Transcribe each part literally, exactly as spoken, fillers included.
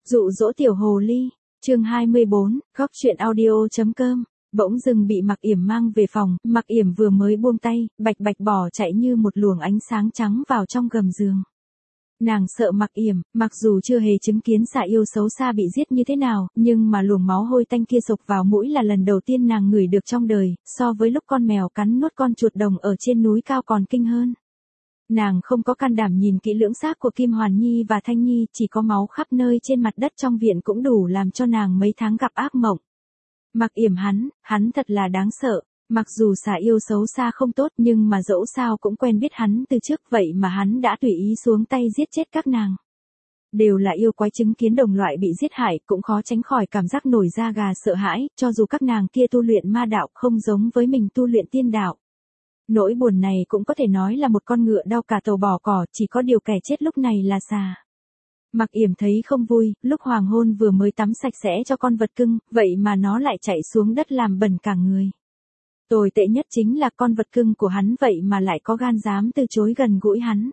Dụ dỗ tiểu hồ ly, chương hai mươi bốn, góc truyện audio.com. Bỗng dưng bị Mặc Yểm mang về phòng, Mặc Yểm vừa mới buông tay, bạch bạch bỏ chạy như một luồng ánh sáng trắng vào trong gầm giường. Nàng sợ Mặc Yểm, mặc dù chưa hề chứng kiến xà yêu xấu xa bị giết như thế nào, nhưng mà luồng máu hôi tanh kia sộc vào mũi là lần đầu tiên nàng ngửi được trong đời, so với lúc con mèo cắn nuốt con chuột đồng ở trên núi cao còn kinh hơn. Nàng không có can đảm nhìn kỹ lưỡng xác của Kim Hoàn Nhi và Thanh Nhi, chỉ có máu khắp nơi trên mặt đất trong viện cũng đủ làm cho nàng mấy tháng gặp ác mộng. Mặc Yểm hắn, hắn thật là đáng sợ, mặc dù xà yêu xấu xa không tốt nhưng mà dẫu sao cũng quen biết hắn từ trước, vậy mà hắn đã tùy ý xuống tay giết chết các nàng. Đều là yêu quái, chứng kiến đồng loại bị giết hại cũng khó tránh khỏi cảm giác nổi da gà sợ hãi, cho dù các nàng kia tu luyện ma đạo không giống với mình tu luyện tiên đạo. Nỗi buồn này cũng có thể nói là một con ngựa đau cả tàu bỏ cỏ, chỉ có điều kẻ chết lúc này là xà. Mặc Yểm thấy không vui, lúc hoàng hôn vừa mới tắm sạch sẽ cho con vật cưng, vậy mà nó lại chạy xuống đất làm bẩn cả người. Tồi tệ nhất chính là con vật cưng của hắn vậy mà lại có gan dám từ chối gần gũi hắn.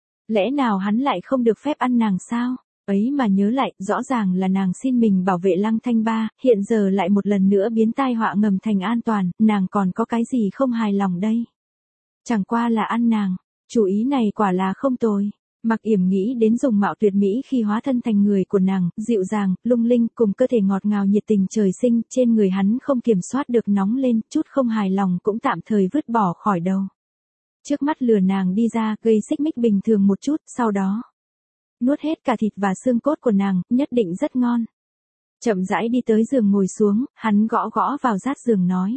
Lẽ nào hắn lại không được phép ăn nàng sao? Ấy mà nhớ lại, rõ ràng là nàng xin mình bảo vệ Lăng Thanh Ba, hiện giờ lại một lần nữa biến tai họa ngầm thành an toàn, nàng còn có cái gì không hài lòng đây? Chẳng qua là ăn nàng, chủ ý này quả là không tồi. Mặc Yểm nghĩ đến dùng mạo tuyệt mỹ khi hóa thân thành người của nàng, dịu dàng, lung linh, cùng cơ thể ngọt ngào nhiệt tình trời sinh, trên người hắn không kiểm soát được nóng lên, chút không hài lòng cũng tạm thời vứt bỏ khỏi đầu. Trước mắt lừa nàng đi ra, gây xích mích bình thường một chút, sau đó nuốt hết cả thịt và xương cốt của nàng, nhất định rất ngon. Chậm rãi đi tới giường ngồi xuống, hắn gõ gõ vào rát giường nói.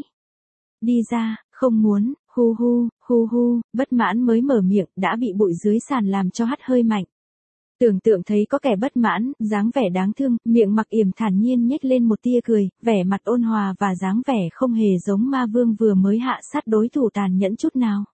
Đi ra, không muốn, hu hu, hu hu, bất mãn mới mở miệng, đã bị bụi dưới sàn làm cho hắt hơi mạnh. Tưởng tượng thấy có kẻ bất mãn, dáng vẻ đáng thương, miệng Mặc Yểm thản nhiên nhếch lên một tia cười, vẻ mặt ôn hòa và dáng vẻ không hề giống ma vương vừa mới hạ sát đối thủ tàn nhẫn chút nào.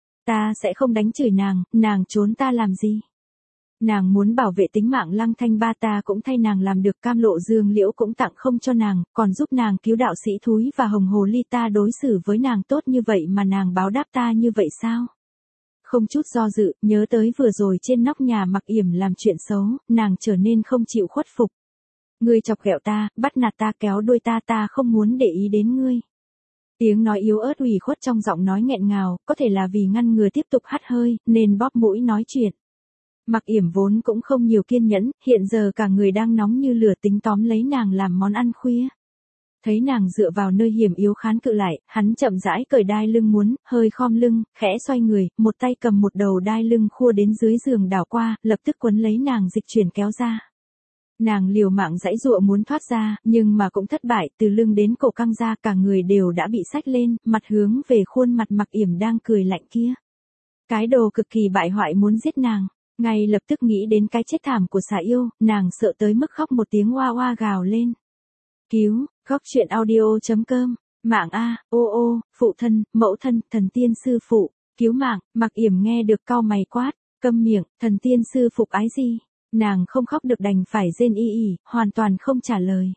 Ta sẽ không đánh chửi nàng, nàng trốn ta làm gì? Nàng muốn bảo vệ tính mạng Lăng Thanh Ba, ta cũng thay nàng làm được, cam lộ dương liễu cũng tặng không cho nàng, còn giúp nàng cứu đạo sĩ thúi và hồng hồ ly, ta đối xử với nàng tốt như vậy mà nàng báo đáp ta như vậy sao? Không chút do dự, nhớ tới vừa rồi trên nóc nhà Mặc Yểm làm chuyện xấu, nàng trở nên không chịu khuất phục. Ngươi chọc ghẹo ta, bắt nạt ta, kéo đuôi ta, ta không muốn để ý đến ngươi. Tiếng nói yếu ớt ủy khuất trong giọng nói nghẹn ngào, có thể là vì ngăn ngừa tiếp tục hắt hơi, nên bóp mũi nói chuyện. Mặc Yểm vốn cũng không nhiều kiên nhẫn, hiện giờ cả người đang nóng như lửa, tính tóm lấy nàng làm món ăn khuya. Thấy nàng dựa vào nơi hiểm yếu kháng cự lại, hắn chậm rãi cởi đai lưng muốn, hơi khom lưng, khẽ xoay người, một tay cầm một đầu đai lưng khua đến dưới giường đảo qua, lập tức quấn lấy nàng dịch chuyển kéo ra. Nàng liều mạng giãy giụa muốn thoát ra, nhưng mà cũng thất bại, từ lưng đến cổ căng ra, cả người đều đã bị xách lên, mặt hướng về khuôn mặt Mặc Yểm đang cười lạnh kia. Cái đồ cực kỳ bại hoại muốn giết nàng. Ngay lập tức nghĩ đến cái chết thảm của xà yêu, nàng sợ tới mức khóc một tiếng oa oa gào lên. Cứu, góc truyện audio.com, mạng a, ô ô, phụ thân, mẫu thân, thần tiên sư phụ, cứu mạng. Mặc Yểm nghe được cau mày quát, câm miệng, thần tiên sư phụ ái gì? Nàng không khóc được đành phải rên y ỉ, hoàn toàn không trả lời.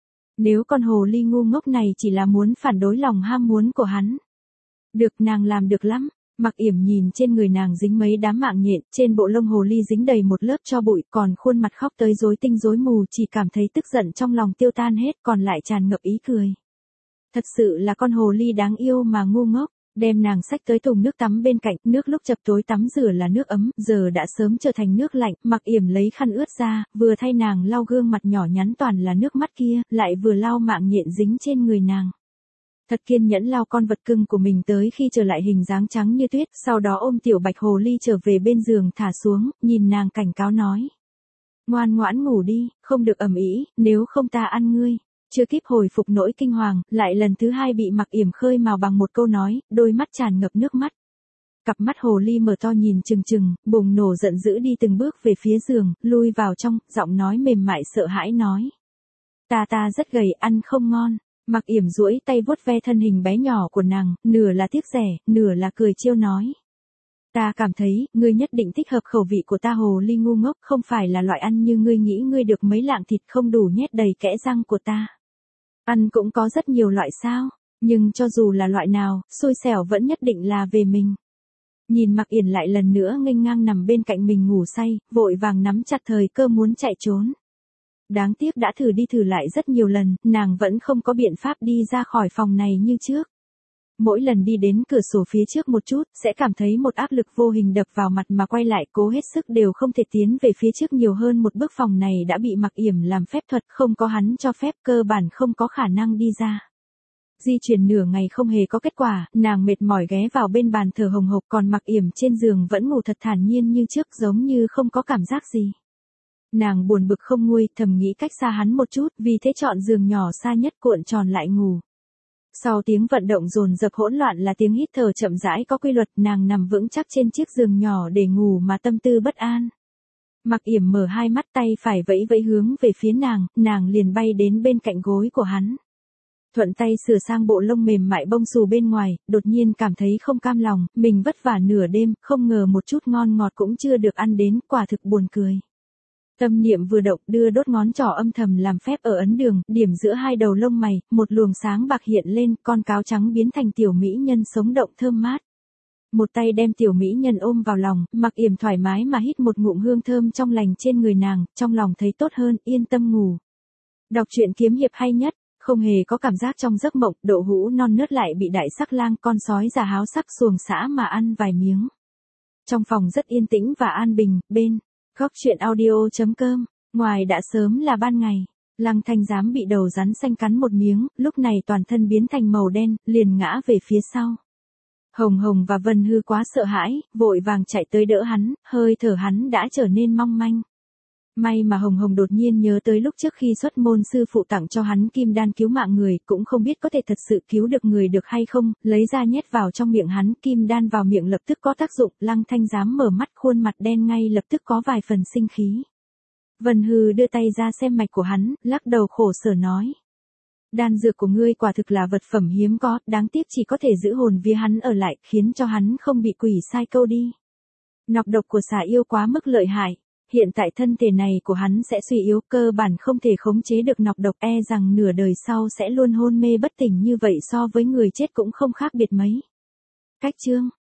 Nếu con hồ ly ngu ngốc này chỉ là muốn phản đối lòng ham muốn của hắn. Được, nàng làm được lắm. Mặc Yểm nhìn trên người nàng dính mấy đám mạng nhện, trên bộ lông hồ ly dính đầy một lớp tro bụi, còn khuôn mặt khóc tới rối tinh rối mù, chỉ cảm thấy tức giận trong lòng tiêu tan hết, còn lại tràn ngập ý cười. Thật sự là con hồ ly đáng yêu mà ngu ngốc, đem nàng xách tới thùng nước tắm bên cạnh, nước lúc chập tối tắm rửa là nước ấm, giờ đã sớm trở thành nước lạnh. Mặc Yểm lấy khăn ướt ra, vừa thay nàng lau gương mặt nhỏ nhắn toàn là nước mắt kia, lại vừa lau mạng nhện dính trên người nàng. Thật kiên nhẫn lau con vật cưng của mình tới khi trở lại hình dáng trắng như tuyết, sau đó ôm tiểu bạch hồ ly trở về bên giường thả xuống, nhìn nàng cảnh cáo nói. Ngoan ngoãn ngủ đi, không được ầm ĩ, nếu không ta ăn ngươi. Chưa kịp hồi phục nỗi kinh hoàng, lại lần thứ hai bị Mặc Yểm khơi mào bằng một câu nói, đôi mắt tràn ngập nước mắt. Cặp mắt hồ ly mở to nhìn chừng chừng, bùng nổ giận dữ đi từng bước về phía giường, lui vào trong, giọng nói mềm mại sợ hãi nói. Ta ta rất gầy, ăn không ngon. Mặc Yểm duỗi tay vuốt ve thân hình bé nhỏ của nàng, nửa là tiếc rẻ, nửa là cười trêu nói. Ta cảm thấy, ngươi nhất định thích hợp khẩu vị của ta, hồ ly ngu ngốc, không phải là loại ăn như ngươi nghĩ, ngươi được mấy lạng thịt không đủ nhét đầy kẽ răng của ta. Ăn cũng có rất nhiều loại sao, nhưng cho dù là loại nào, xui xẻo vẫn nhất định là về mình. Nhìn Mặc Yểm lại lần nữa nghênh ngang nằm bên cạnh mình ngủ say, vội vàng nắm chặt thời cơ muốn chạy trốn. Đáng tiếc đã thử đi thử lại rất nhiều lần, nàng vẫn không có biện pháp đi ra khỏi phòng này như trước. Mỗi lần đi đến cửa sổ phía trước một chút, sẽ cảm thấy một áp lực vô hình đập vào mặt mà quay lại cố hết sức đều không thể tiến về phía trước nhiều hơn một bước. Phòng này đã bị Mặc Yểm làm phép thuật, không có hắn cho phép cơ bản không có khả năng đi ra. Di chuyển nửa ngày không hề có kết quả, nàng mệt mỏi ghé vào bên bàn thở hồng hộc, còn Mặc Yểm trên giường vẫn ngủ thật thản nhiên như trước, giống như không có cảm giác gì. Nàng buồn bực không nguôi, thầm nghĩ cách xa hắn một chút, vì thế chọn giường nhỏ xa nhất cuộn tròn lại ngủ. Sau tiếng vận động dồn dập hỗn loạn là tiếng hít thở chậm rãi có quy luật, nàng nằm vững chắc trên chiếc giường nhỏ để ngủ mà tâm tư bất an. Mặc Yểm mở hai mắt, tay phải vẫy vẫy hướng về phía nàng, nàng liền bay đến bên cạnh gối của hắn. Thuận tay sửa sang bộ lông mềm mại bông xù bên ngoài, đột nhiên cảm thấy không cam lòng, mình vất vả nửa đêm, không ngờ một chút ngon ngọt cũng chưa được ăn đến, quả thực buồn cười. Tâm niệm vừa động, đưa đốt ngón trỏ âm thầm làm phép ở ấn đường, điểm giữa hai đầu lông mày, một luồng sáng bạc hiện lên, con cáo trắng biến thành tiểu mỹ nhân sống động thơm mát. Một tay đem tiểu mỹ nhân ôm vào lòng, Mặc Yểm thoải mái mà hít một ngụm hương thơm trong lành trên người nàng, trong lòng thấy tốt hơn, yên tâm ngủ. Đọc truyện kiếm hiệp hay nhất, không hề có cảm giác trong giấc mộng, độ hũ non nớt lại bị đại sắc lang con sói già háo sắc xuồng xã mà ăn vài miếng. Trong phòng rất yên tĩnh và an bình, bên góc truyện audio chấm com, ngoài đã sớm là ban ngày. Lăng Thanh Giám bị đầu rắn xanh cắn một miếng, lúc này toàn thân biến thành màu đen, liền ngã về phía sau. Hồng Hồng và Vân Hư quá sợ hãi, vội vàng chạy tới đỡ hắn, hơi thở hắn đã trở nên mong manh. May mà Hồng Hồng đột nhiên nhớ tới lúc trước khi xuất môn sư phụ tặng cho hắn kim đan cứu mạng người, cũng không biết có thể thật sự cứu được người được hay không, lấy ra nhét vào trong miệng hắn, kim đan vào miệng lập tức có tác dụng, Lăng Thanh Giám mở mắt, khuôn mặt đen ngay lập tức có vài phần sinh khí. Vân Hư đưa tay ra xem mạch của hắn, lắc đầu khổ sở nói. Đan dược của ngươi quả thực là vật phẩm hiếm có, đáng tiếc chỉ có thể giữ hồn vía hắn ở lại, khiến cho hắn không bị quỷ sai câu đi. Nọc độc của xà yêu quá mức lợi hại. Hiện tại thân thể này của hắn sẽ suy yếu, cơ bản không thể khống chế được nọc độc, e rằng nửa đời sau sẽ luôn hôn mê bất tỉnh như vậy, so với người chết cũng không khác biệt mấy. Cách chương